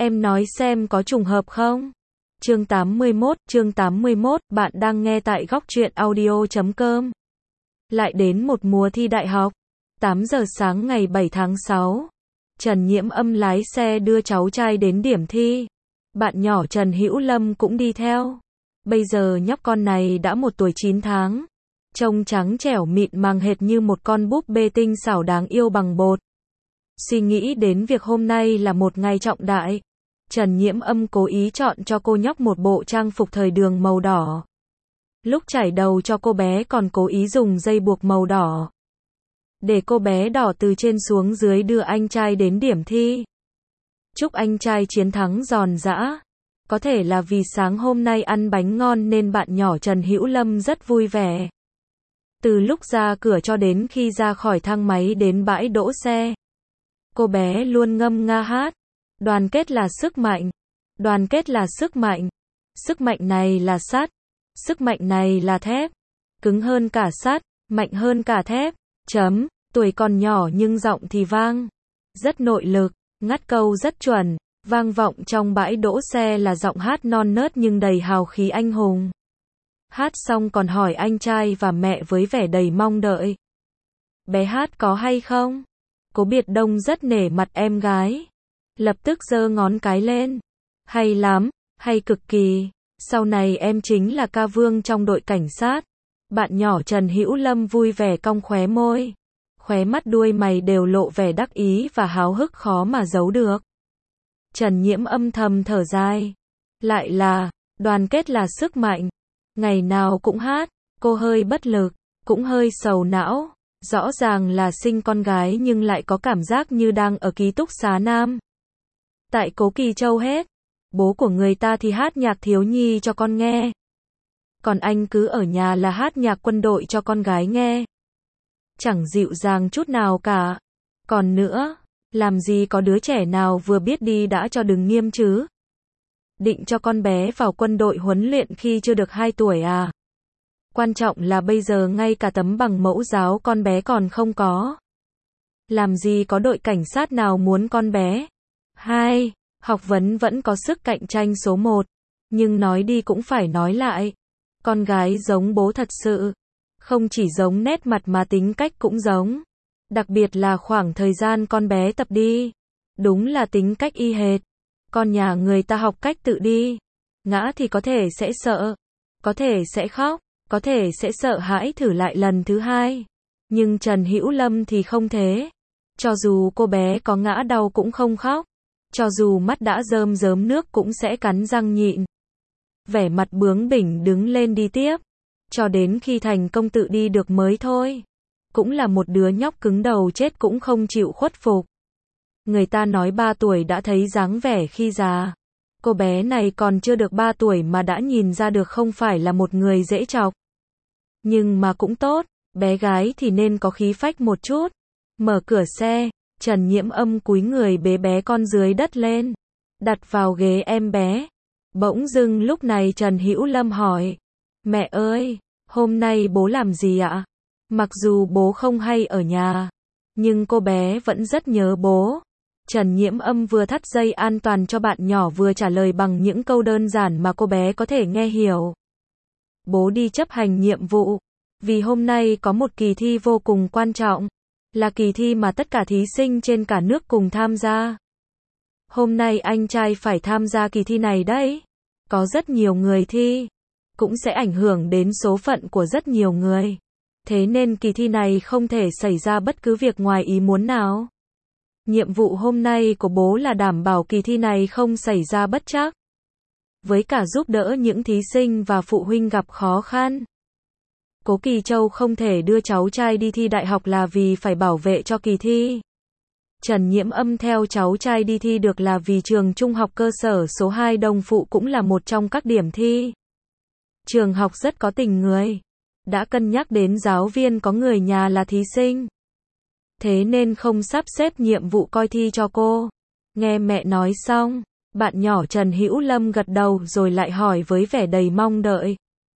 Em nói xem có trùng hợp không? Chương 81, bạn đang nghe tại Góc Truyện Audio.com. Lại đến một mùa thi đại học. 8 giờ sáng ngày 7 tháng 6. Trần Nhiễm Âm lái xe đưa cháu trai đến điểm thi. Bạn nhỏ Trần Hữu Lâm cũng đi theo. Bây giờ nhóc con này đã 1 tuổi 9 tháng. Trông trắng trẻo mịn màng hệt như một con búp bê tinh xảo đáng yêu bằng bột. Suy nghĩ đến việc hôm nay là một ngày trọng đại, Trần Nhiễm Âm cố ý chọn cho cô nhóc một bộ trang phục thời đường màu đỏ. Lúc chải đầu cho cô bé còn cố ý dùng dây buộc màu đỏ, để cô bé đỏ từ trên xuống dưới đưa anh trai đến điểm thi. Chúc anh trai chiến thắng giòn giã. Có thể là vì sáng hôm nay ăn bánh ngon nên bạn nhỏ Trần Hữu Lâm rất vui vẻ. Từ lúc ra cửa cho đến khi ra khỏi thang máy đến bãi đỗ xe, cô bé luôn ngâm nga hát. Đoàn kết là sức mạnh. Đoàn kết là sức mạnh. Sức mạnh này là sắt. Sức mạnh này là thép. Cứng hơn cả sắt, mạnh hơn cả thép. Tuổi còn nhỏ nhưng giọng thì vang. Rất nội lực, ngắt câu rất chuẩn. Vang vọng trong bãi đỗ xe là giọng hát non nớt nhưng đầy hào khí anh hùng. Hát xong còn hỏi anh trai và mẹ với vẻ đầy mong đợi. Bé hát có hay không? Cố Biệt Đông rất nể mặt em gái. Lập tức giơ ngón cái lên. Hay lắm, hay cực kỳ. Sau này em chính là ca vương trong đội cảnh sát. Bạn nhỏ Trần Hữu Lâm vui vẻ cong khóe môi. Khóe mắt đuôi mày đều lộ vẻ đắc ý và háo hức khó mà giấu được. Trần Nhiễm Âm thầm thở dài. Lại là, đoàn kết là sức mạnh. Ngày nào cũng hát, cô hơi bất lực, cũng hơi sầu não. Rõ ràng là sinh con gái nhưng lại có cảm giác như đang ở ký túc xá nam. Tại Cố Kỳ Châu hết. Bố của người ta thì hát nhạc thiếu nhi cho con nghe. Còn anh cứ ở nhà là hát nhạc quân đội cho con gái nghe. Chẳng dịu dàng chút nào cả. Còn nữa, làm gì có đứa trẻ nào vừa biết đi đã cho đừng nghiêm chứ. Định cho con bé vào quân đội huấn luyện khi chưa được 2 tuổi à? Quan trọng là bây giờ ngay cả tấm bằng mẫu giáo con bé còn không có. Làm gì có đội cảnh sát nào muốn con bé. Học vấn vẫn có sức cạnh tranh số 1. Nhưng nói đi cũng phải nói lại. Con gái giống bố thật sự. Không chỉ giống nét mặt mà tính cách cũng giống. Đặc biệt là khoảng thời gian con bé tập đi. Đúng là tính cách y hệt. Con nhà người ta học cách tự đi. Ngã thì có thể sẽ sợ. Có thể sẽ khóc. Có thể sẽ sợ hãi thử lại lần thứ 2. Nhưng Trần Hữu Lâm thì không thế. Cho dù cô bé có ngã đau cũng không khóc. Cho dù mắt đã rơm rớm nước cũng sẽ cắn răng nhịn. Vẻ mặt bướng bỉnh đứng lên đi tiếp. Cho đến khi thành công tự đi được mới thôi. Cũng là một đứa nhóc cứng đầu chết cũng không chịu khuất phục. Người ta nói 3 tuổi đã thấy dáng vẻ khi già. Cô bé này còn chưa được 3 tuổi mà đã nhìn ra được không phải là một người dễ chọc. Nhưng mà cũng tốt, bé gái thì nên có khí phách một chút. Mở cửa xe, Trần Nhiễm Âm cúi người bế bé con dưới đất lên, đặt vào ghế em bé. Bỗng dưng lúc này Trần Hữu Lâm hỏi, mẹ ơi, hôm nay bố làm gì ạ? Mặc dù bố không hay ở nhà, nhưng cô bé vẫn rất nhớ bố. Trần Nhiễm Âm vừa thắt dây an toàn cho bạn nhỏ vừa trả lời bằng những câu đơn giản mà cô bé có thể nghe hiểu. Bố đi chấp hành nhiệm vụ, vì hôm nay có một kỳ thi vô cùng quan trọng, là kỳ thi mà tất cả thí sinh trên cả nước cùng tham gia. Hôm nay anh trai phải tham gia kỳ thi này đấy. Có rất nhiều người thi, cũng sẽ ảnh hưởng đến số phận của rất nhiều người. Thế nên kỳ thi này không thể xảy ra bất cứ việc ngoài ý muốn nào. Nhiệm vụ hôm nay của bố là đảm bảo kỳ thi này không xảy ra bất trắc. Với cả giúp đỡ những thí sinh và phụ huynh gặp khó khăn. Cố Kỳ Châu không thể đưa cháu trai đi thi đại học là vì phải bảo vệ cho kỳ thi. Trần Nhiễm Âm theo cháu trai đi thi được là vì trường trung học cơ sở số 2 Đồng Phụ cũng là một trong các điểm thi. Trường học rất có tình người. Đã cân nhắc đến giáo viên có người nhà là thí sinh. Thế nên không sắp xếp nhiệm vụ coi thi cho cô. Nghe mẹ nói xong, bạn nhỏ Trần Hữu Lâm gật đầu rồi lại hỏi với vẻ đầy mong đợi.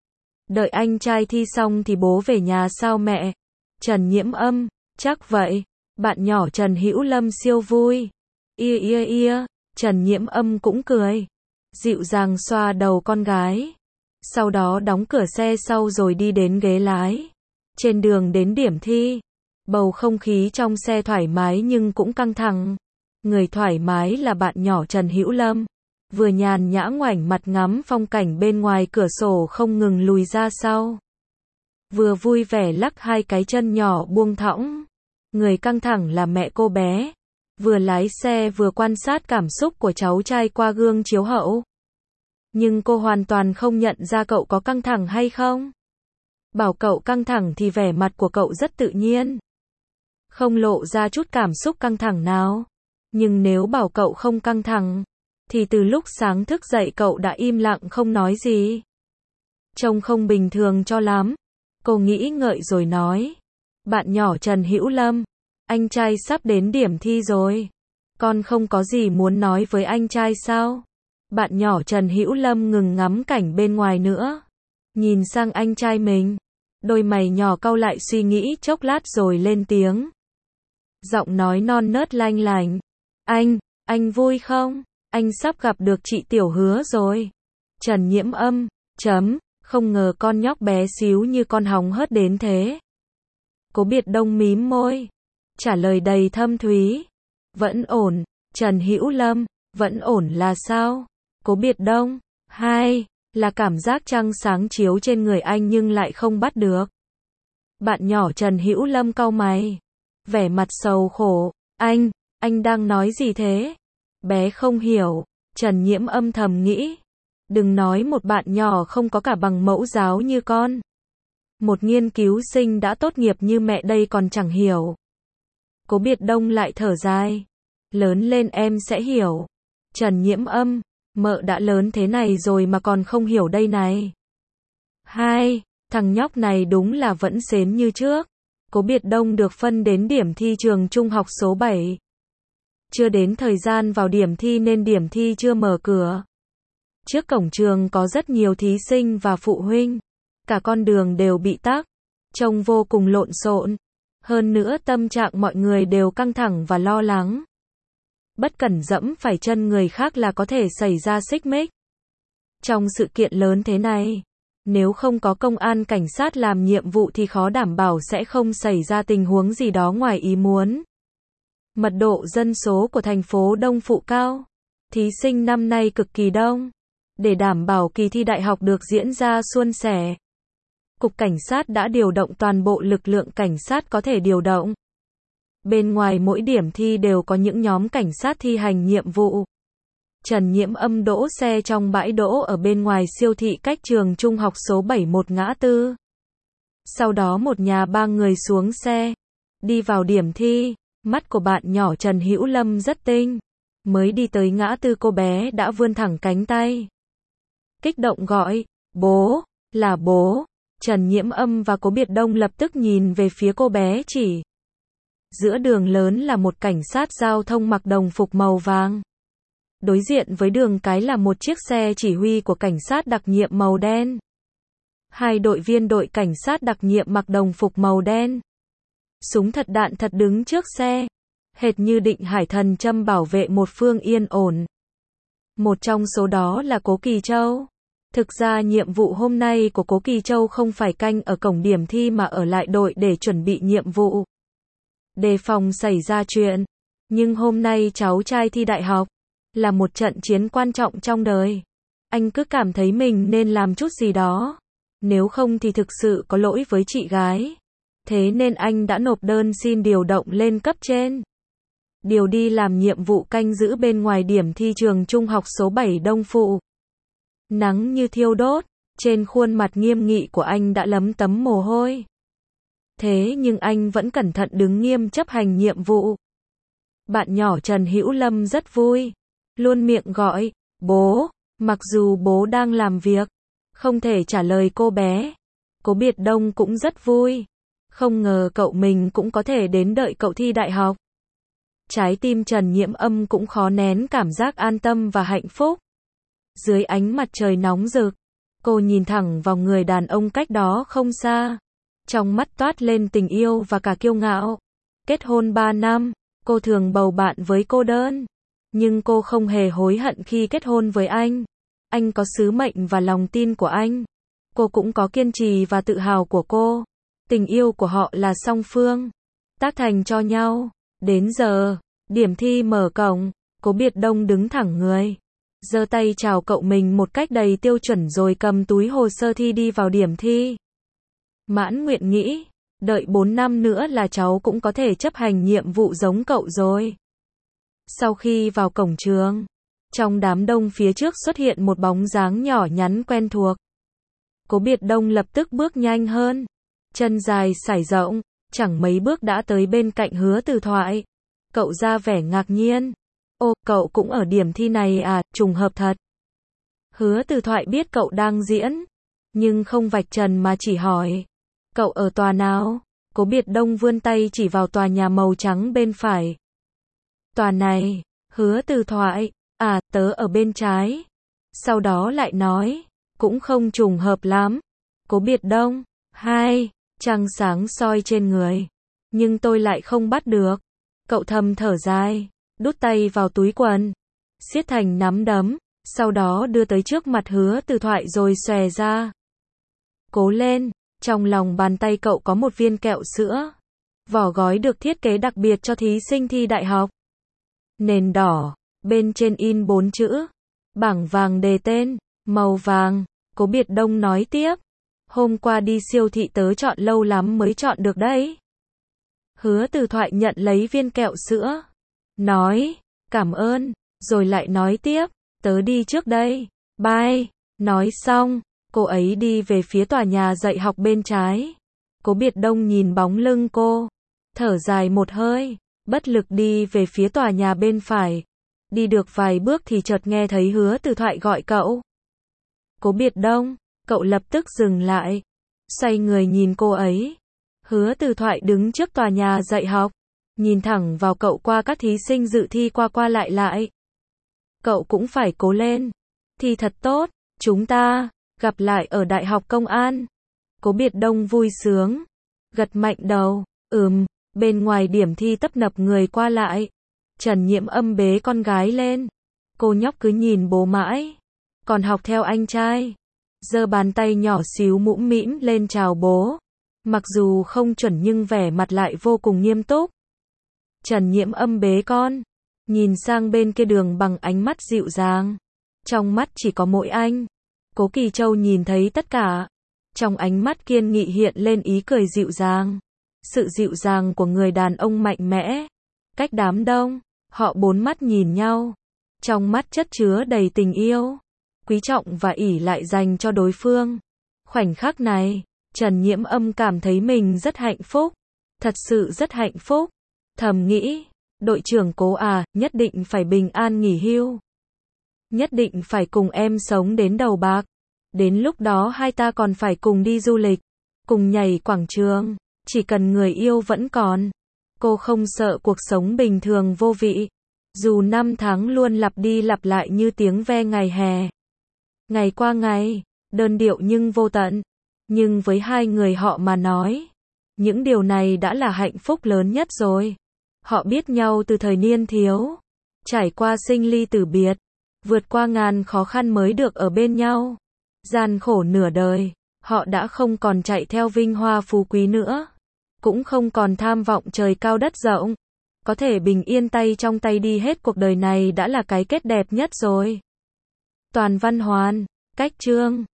Đợi anh trai thi xong thì bố về nhà sao mẹ? Trần Nhiễm Âm, chắc vậy. Bạn nhỏ Trần Hữu Lâm siêu vui. Ia, Trần Nhiễm Âm cũng cười, dịu dàng xoa đầu con gái. Sau đó đóng cửa xe sau rồi đi đến ghế lái. Trên đường đến điểm thi, bầu không khí trong xe thoải mái nhưng cũng căng thẳng. Người thoải mái là bạn nhỏ Trần Hữu Lâm, vừa nhàn nhã ngoảnh mặt ngắm phong cảnh bên ngoài cửa sổ không ngừng lùi ra sau. Vừa vui vẻ lắc hai cái chân nhỏ buông thõng. Người căng thẳng là mẹ cô bé, vừa lái xe vừa quan sát cảm xúc của cháu trai qua gương chiếu hậu. Nhưng cô hoàn toàn không nhận ra cậu có căng thẳng hay không. Bảo cậu căng thẳng thì vẻ mặt của cậu rất tự nhiên, không lộ ra chút cảm xúc căng thẳng nào. Nhưng nếu bảo cậu không căng thẳng, thì từ lúc sáng thức dậy cậu đã im lặng không nói gì. Trông không bình thường cho lắm. Cô nghĩ ngợi rồi nói. Bạn nhỏ Trần Hữu Lâm, anh trai sắp đến điểm thi rồi. Con không có gì muốn nói với anh trai sao? Bạn nhỏ Trần Hữu Lâm ngừng ngắm cảnh bên ngoài nữa. Nhìn sang anh trai mình. Đôi mày nhỏ cau lại suy nghĩ chốc lát rồi lên tiếng. Giọng nói non nớt lanh lành. Anh vui không? Anh sắp gặp được chị Tiểu Hứa rồi. Trần Nhiễm Âm, không ngờ con nhóc bé xíu như con hóng hớt đến thế. Cố Biệt Đông mím môi, trả lời đầy thâm thúy. Vẫn ổn, Trần Hữu Lâm, vẫn ổn là sao? Cố Biệt Đông, là cảm giác trăng sáng chiếu trên người anh nhưng lại không bắt được. Bạn nhỏ Trần Hữu Lâm cau mày, vẻ mặt sầu khổ. Anh đang nói gì thế? Bé không hiểu. Trần Nhiễm Âm thầm nghĩ. Đừng nói một bạn nhỏ không có cả bằng mẫu giáo như con. Một nghiên cứu sinh đã tốt nghiệp như mẹ đây còn chẳng hiểu. Cố Biệt Đông lại thở dài. Lớn lên em sẽ hiểu. Trần Nhiễm Âm, mợ đã lớn thế này rồi mà còn không hiểu đây này. Thằng nhóc này đúng là vẫn xến như trước. Cố Biệt Đông được phân đến điểm thi trường trung học số 7. Chưa đến thời gian vào điểm thi nên điểm thi chưa mở cửa. Trước cổng trường có rất nhiều thí sinh và phụ huynh. Cả con đường đều bị tắc, trông vô cùng lộn xộn. Hơn nữa tâm trạng mọi người đều căng thẳng và lo lắng. Bất cẩn dẫm phải chân người khác là có thể xảy ra xích mích. Trong sự kiện lớn thế này, nếu không có công an cảnh sát làm nhiệm vụ thì khó đảm bảo sẽ không xảy ra tình huống gì đó ngoài ý muốn. Mật độ dân số của thành phố Đông Phụ cao. Thí sinh năm nay cực kỳ đông. Để đảm bảo kỳ thi đại học được diễn ra suôn sẻ, Cục Cảnh sát đã điều động toàn bộ lực lượng cảnh sát có thể điều động. Bên ngoài mỗi điểm thi đều có những nhóm cảnh sát thi hành nhiệm vụ. Trần Nhiễm Âm đỗ xe trong bãi đỗ ở bên ngoài siêu thị cách trường trung học số 7 một ngã tư. Sau đó một nhà ba người xuống xe, đi vào điểm thi. Mắt của bạn nhỏ Trần Hữu Lâm rất tinh. Mới đi tới ngã tư cô bé đã vươn thẳng cánh tay, kích động gọi, bố, là bố. Trần Nhiễm Âm và Cố Biệt Đông lập tức nhìn về phía cô bé chỉ. Giữa đường lớn là một cảnh sát giao thông mặc đồng phục màu vàng. Đối diện với đường cái là một chiếc xe chỉ huy của cảnh sát đặc nhiệm màu đen. Hai đội viên đội cảnh sát đặc nhiệm mặc đồng phục màu đen. Súng thật đạn thật đứng trước xe. Hệt như định hải thần châm bảo vệ một phương yên ổn. Một trong số đó là Cố Kỳ Châu. Thực ra nhiệm vụ hôm nay của Cố Kỳ Châu không phải canh ở cổng điểm thi mà ở lại đội để chuẩn bị nhiệm vụ. Đề phòng xảy ra chuyện. Nhưng hôm nay cháu trai thi đại học. Là một trận chiến quan trọng trong đời. Anh cứ cảm thấy mình nên làm chút gì đó. Nếu không thì thực sự có lỗi với chị gái. Thế nên anh đã nộp đơn xin điều động lên cấp trên. Điều đi làm nhiệm vụ canh giữ bên ngoài điểm thi trường trung học số 7 Đông Phụ. Nắng như thiêu đốt, trên khuôn mặt nghiêm nghị của anh đã lấm tấm mồ hôi. Thế nhưng anh vẫn cẩn thận đứng nghiêm chấp hành nhiệm vụ. Bạn nhỏ Trần Hữu Lâm rất vui, luôn miệng gọi, bố, mặc dù bố đang làm việc, không thể trả lời cô bé. Cố Biệt Đông cũng rất vui, không ngờ cậu mình cũng có thể đến đợi cậu thi đại học. Trái tim Trần Nhiễm Âm cũng khó nén cảm giác an tâm và hạnh phúc. Dưới ánh mặt trời nóng rực, cô nhìn thẳng vào người đàn ông cách đó không xa. Trong mắt toát lên tình yêu và cả kiêu ngạo. Kết hôn 3 năm, cô thường bầu bạn với cô đơn. Nhưng cô không hề hối hận khi kết hôn với anh. Anh có sứ mệnh và lòng tin của anh. Cô cũng có kiên trì và tự hào của cô. Tình yêu của họ là song phương, tác thành cho nhau. Đến giờ, điểm thi mở cổng, Cố Biệt Đông đứng thẳng người, giơ tay chào cậu mình một cách đầy tiêu chuẩn rồi cầm túi hồ sơ thi đi vào điểm thi. Mãn nguyện nghĩ, đợi 4 năm nữa là cháu cũng có thể chấp hành nhiệm vụ giống cậu rồi. Sau khi vào cổng trường, trong đám đông phía trước xuất hiện một bóng dáng nhỏ nhắn quen thuộc. Cố Biệt Đông lập tức bước nhanh hơn, chân dài sải rộng, chẳng mấy bước đã tới bên cạnh Hứa Từ Thoại. Cậu ra vẻ ngạc nhiên. Ô, cậu cũng ở điểm thi này à, trùng hợp thật. Hứa Từ Thoại biết cậu đang diễn, nhưng không vạch trần mà chỉ hỏi. Cậu ở tòa nào? Cố Biệt Đông vươn tay chỉ vào tòa nhà màu trắng bên phải. Tòa này. Hứa Từ Thoại, à, tớ ở bên trái. Sau đó lại nói, cũng không trùng hợp lắm. Cố Biệt Đông, hai, trăng sáng soi trên người. Nhưng tôi lại không bắt được. Cậu thầm thở dài, đút tay vào túi quần, siết thành nắm đấm, sau đó đưa tới trước mặt Hứa Từ Thoại rồi xòe ra. Cố lên, trong lòng bàn tay cậu có một viên kẹo sữa. Vỏ gói được thiết kế đặc biệt cho thí sinh thi đại học. Nền đỏ, bên trên in 4 chữ. Bảng vàng đề tên, màu vàng. Cố Biệt Đông nói tiếp. Hôm qua đi siêu thị tớ chọn lâu lắm mới chọn được đấy. Hứa Từ Thoại nhận lấy viên kẹo sữa. Nói, cảm ơn, rồi lại nói tiếp, tớ đi trước đây. Bye. Nói xong, cô ấy đi về phía tòa nhà dạy học bên trái. Cố Biệt Đông nhìn bóng lưng cô, thở dài một hơi, bất lực đi về phía tòa nhà bên phải. Đi được vài bước thì chợt nghe thấy Hứa Từ Thoại gọi cậu. Cố Biệt Đông, cậu lập tức dừng lại, xoay người nhìn cô ấy. Hứa Từ Thoại đứng trước tòa nhà dạy học, nhìn thẳng vào cậu qua các thí sinh dự thi qua qua lại lại. Cậu cũng phải cố lên, thi thật tốt, chúng ta gặp lại ở Đại học Công an. Cố Biệt Đông vui sướng, gật mạnh đầu, bên ngoài điểm thi tấp nập người qua lại. Trần Nhiễm Âm bế con gái lên, cô nhóc cứ nhìn bố mãi, còn học theo anh trai, giơ bàn tay nhỏ xíu mũm mĩm lên chào bố. Mặc dù không chuẩn nhưng vẻ mặt lại vô cùng nghiêm túc. Trần Nhiễm Âm bế con, nhìn sang bên kia đường bằng ánh mắt dịu dàng. Trong mắt chỉ có mỗi anh. Cố Kỳ Châu nhìn thấy tất cả. Trong ánh mắt kiên nghị hiện lên ý cười dịu dàng. Sự dịu dàng của người đàn ông mạnh mẽ. Cách đám đông, họ bốn mắt nhìn nhau. Trong mắt chất chứa đầy tình yêu, quý trọng và ỷ lại dành cho đối phương. Khoảnh khắc này, Trần Nhiễm Âm cảm thấy mình rất hạnh phúc. Thật sự rất hạnh phúc. Thầm nghĩ, đội trưởng Cố à, nhất định phải bình an nghỉ hưu. Nhất định phải cùng em sống đến đầu bạc. Đến lúc đó hai ta còn phải cùng đi du lịch, cùng nhảy quảng trường. Chỉ cần người yêu vẫn còn. Cô không sợ cuộc sống bình thường vô vị. Dù năm tháng luôn lặp đi lặp lại như tiếng ve ngày hè. Ngày qua ngày, đơn điệu nhưng vô tận. Nhưng với hai người họ mà nói, những điều này đã là hạnh phúc lớn nhất rồi. Họ biết nhau từ thời niên thiếu, trải qua sinh ly tử biệt, vượt qua ngàn khó khăn mới được ở bên nhau. Gian khổ nửa đời, họ đã không còn chạy theo vinh hoa phú quý nữa, cũng không còn tham vọng trời cao đất rộng. Có thể bình yên tay trong tay đi hết cuộc đời này đã là cái kết đẹp nhất rồi. Toàn văn hoàn, cách chương